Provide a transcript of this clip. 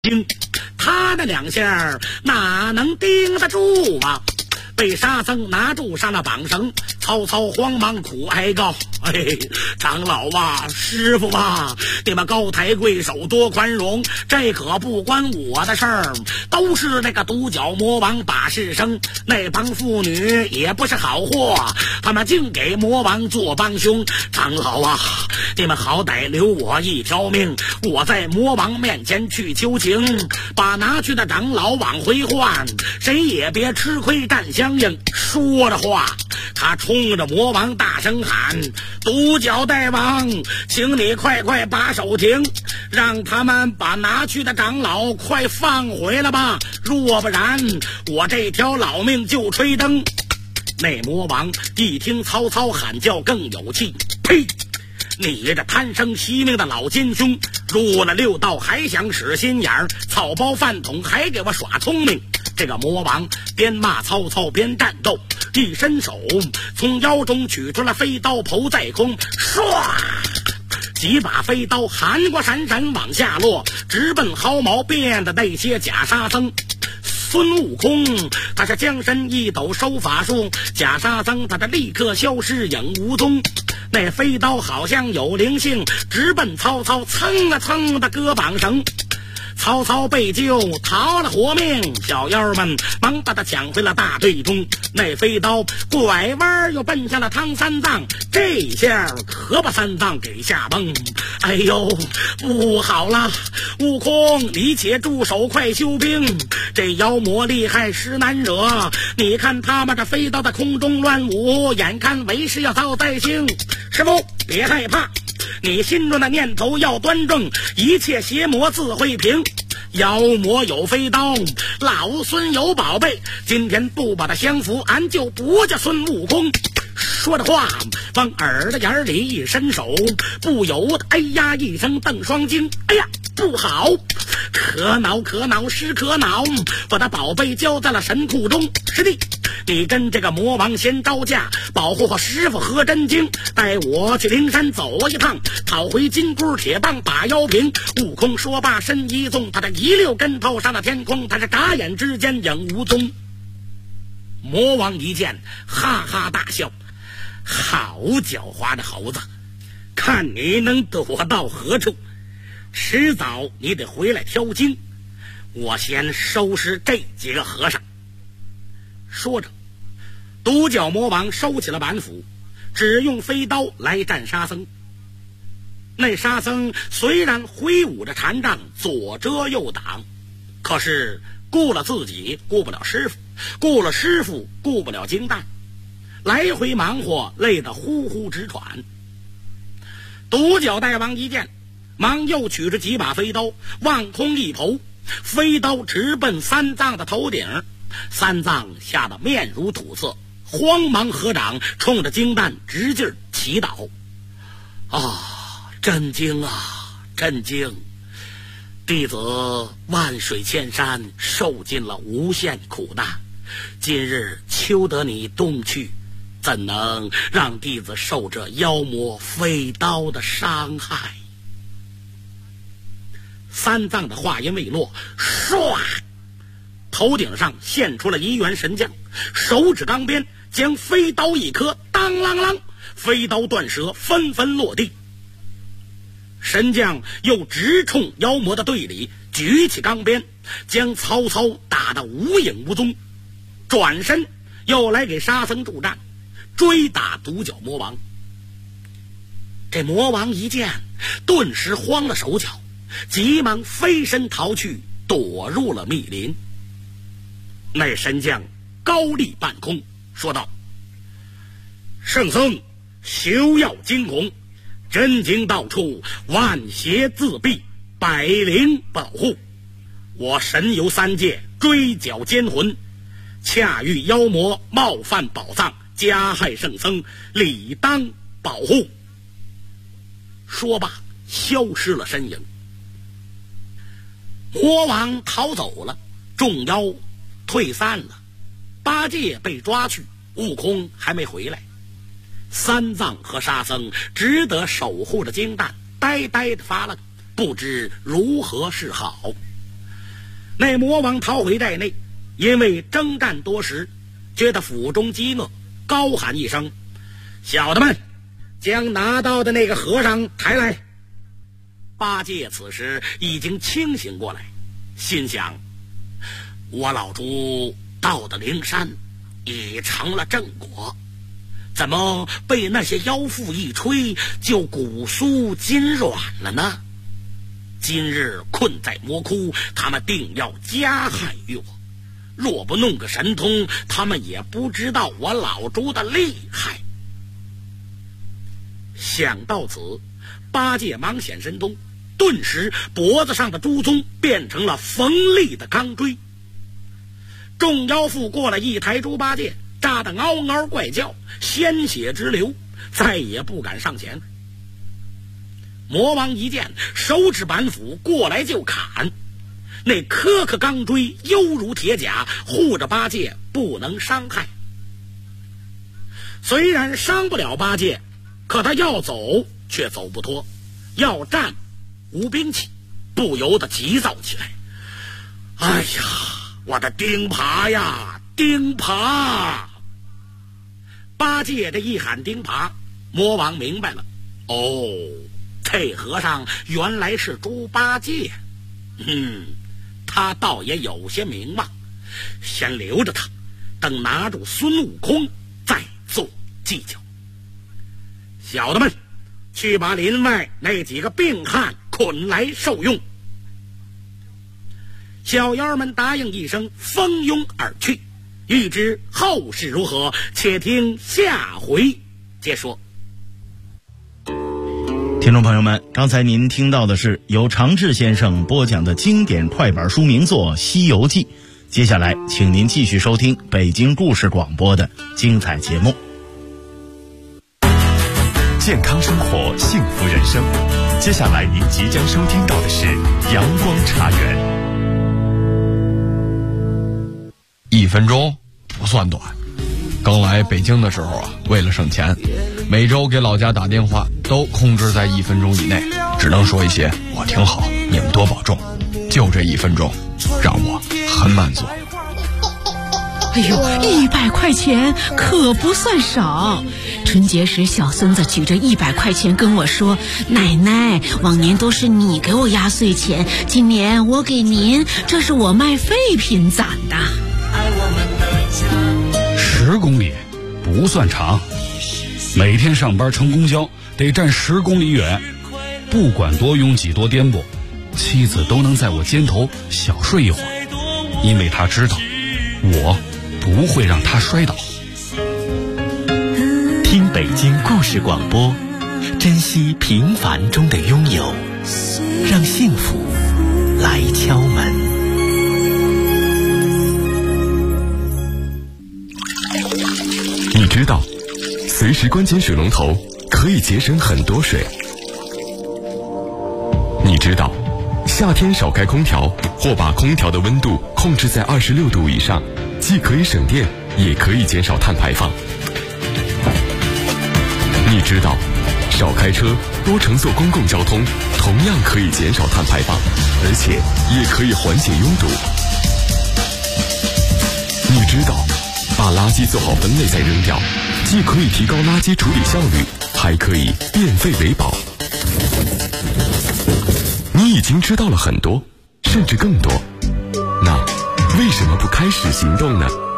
他那两下哪能盯得住啊？被沙僧拿住上了绑绳，曹操慌忙苦哀告：“哎，长老啊，师傅啊，你们高抬贵手，多宽容，这可不关我的事儿，都是那个独角魔王把式生，那帮妇女也不是好货，他们竟给魔王做帮凶。长老啊，你们好歹留我一条命，我在魔王面前去求情，把拿去的长老往回换，谁也别吃亏占相应。”说着话，他冲着魔王大声喊：“独角大王，请你快快把手停，让他们把拿去的长老快放回来吧，若不然我这条老命就吹灯。”那魔王一听曹操喊叫更有气，呸！你这贪生惜命的老奸凶，入了六道还想使心眼儿，草包饭桶还给我耍聪明。这个魔王边骂曹操边战斗，一伸手从腰中取出了飞刀，剖在空，唰，几把飞刀寒瓜闪闪往下落，直奔毫毛变的那些假沙僧。孙悟空他是将身一抖收法术，假沙僧他的立刻消失影无踪。那飞刀好像有灵性，直奔曹操，蹭啊蹭的割绑绳。曹操被救，逃了活命，小妖们忙把他抢回了大队中。那飞刀拐弯又奔向了唐三藏，这下可把三藏给吓崩。哎呦，不好了！悟空，你且住手，快休兵！这妖魔厉害，实难惹。你看他们这飞刀在空中乱舞，眼看为师要遭灾星。师傅，别害怕，你心中的念头要端正，一切邪魔自会平。妖魔有飞刀，老孙有宝贝，今天不把他降服，俺就不叫孙悟空。说着话，往耳朵眼里一伸手，不由得哎呀一声瞪双睛。哎呀，不好！可恼可恼是可恼，把他宝贝交在了神库中。师弟，你跟这个魔王先招架，保护好师傅和真经，带我去灵山走一趟，讨回金箍铁棒把妖平。悟空说罢身一纵，他的一溜跟头上了天空，他是眨眼之间影无踪。魔王一见哈哈大笑，好狡猾的猴子，看你能躲到何处，迟早你得回来挑经，我先收拾这几个和尚。说着，独角魔王收起了板斧，只用飞刀来战沙僧。那沙僧虽然挥舞着禅杖左遮右挡，可是顾了自己顾不了师傅，顾了师傅顾不了金蛋，来回忙活累得呼呼直喘。独角大王一见，忙又取着几把飞刀往空一投，飞刀直奔三藏的头顶。三藏吓得面如土色，慌忙合掌冲着金蛋直劲祈祷：啊，真经啊，真经！弟子万水千山，受尽了无限苦难，今日求得你东去，怎能让弟子受这妖魔飞刀的伤害？三藏的话音未落，唰，头顶上现出了一员神将，手指钢鞭将飞刀一磕，当啷啷，飞刀断折，纷纷落地。神将又直冲妖魔的队里举起钢鞭，将曹操打得无影无踪，转身又来给沙僧助战，追打独角魔王。这魔王一见，顿时慌了手脚，急忙飞身逃去，躲入了密林。那神将高立半空，说道：圣僧休要惊恐，真经到处，万邪自避，百灵保护。我神游三界，追剿奸魂，恰遇妖魔冒犯宝藏，加害圣僧，理当保护。说罢消失了身影。魔王逃走了，众妖退散了，八戒被抓去，悟空还没回来。三藏和沙僧只得守护着金蛋，呆呆的发愣，不知如何是好。 那魔王逃回寨内，因为征战多时，觉得腹中饥饿，高喊一声：小的们，将拿到的那个和尚抬来。八戒此时已经清醒过来，心想：我老猪到的灵山已成了正果，怎么被那些妖妇一吹就骨酥筋软了呢？今日困在魔窟，他们定要加害于我，若不弄个神通，他们也不知道我老猪的厉害。想到此，八戒忙显神通，顿时脖子上的猪鬃变成了锋利的钢锥。众妖妇过来一抬猪八戒，扎得嗷嗷怪叫，鲜血直流，再也不敢上前。魔王一见，手指板斧过来就砍，那颗颗钢锥犹如铁甲，护着八戒不能伤害。虽然伤不了八戒，可他要走却走不脱，要战无兵器，不由得急躁起来。哎呀，我的钉耙呀，钉耙！八戒这一喊钉耙，魔王明白了，哦，这和尚原来是猪八戒。他倒也有些名望，先留着他，等拿住孙悟空再做计较。小的们，去把林外那几个病汉捆来受用。小妖们答应一声，蜂拥而去。欲知后事如何，且听下回接说。 听众朋友们，刚才您听到的是由常志先生播讲的经典快板书名作《西游记》。接下来请您继续收听北京故事广播的精彩节目。 健康生活，幸福人生。接下来您即将收听到的是阳光茶园。 1分钟不算短。刚来北京的时候啊，为了省钱，每周给老家打电话都控制在1分钟以内，只能说一些我挺好，你们多保重。就这1分钟，让我很满足。 哎呦，100块钱可不算少。春节时，小孙子举着100块钱跟我说：“奶奶，往年都是你给我压岁钱，今年我给您，这是我卖废品攒的。 ”10公里不算长，每天上班乘公交得站10公里远，不管多拥挤多颠簸，妻子都能在我肩头小睡一会儿，因为她知道我不会让她摔倒。 听北京故事广播，珍惜平凡中的拥有，让幸福来敲门。你知道随时关紧水龙头可以节省很多水。你知道夏天少开空调或把空调的温度控制在26度以上，既可以省电也可以减少碳排放。你知道少开车多乘坐公共交通同样可以减少碳排放，而且也可以缓解拥堵。你知道把垃圾做好分类再扔掉，既可以提高垃圾处理效率，还可以变废为宝。你已经知道了很多，甚至更多，那为什么不开始行动呢？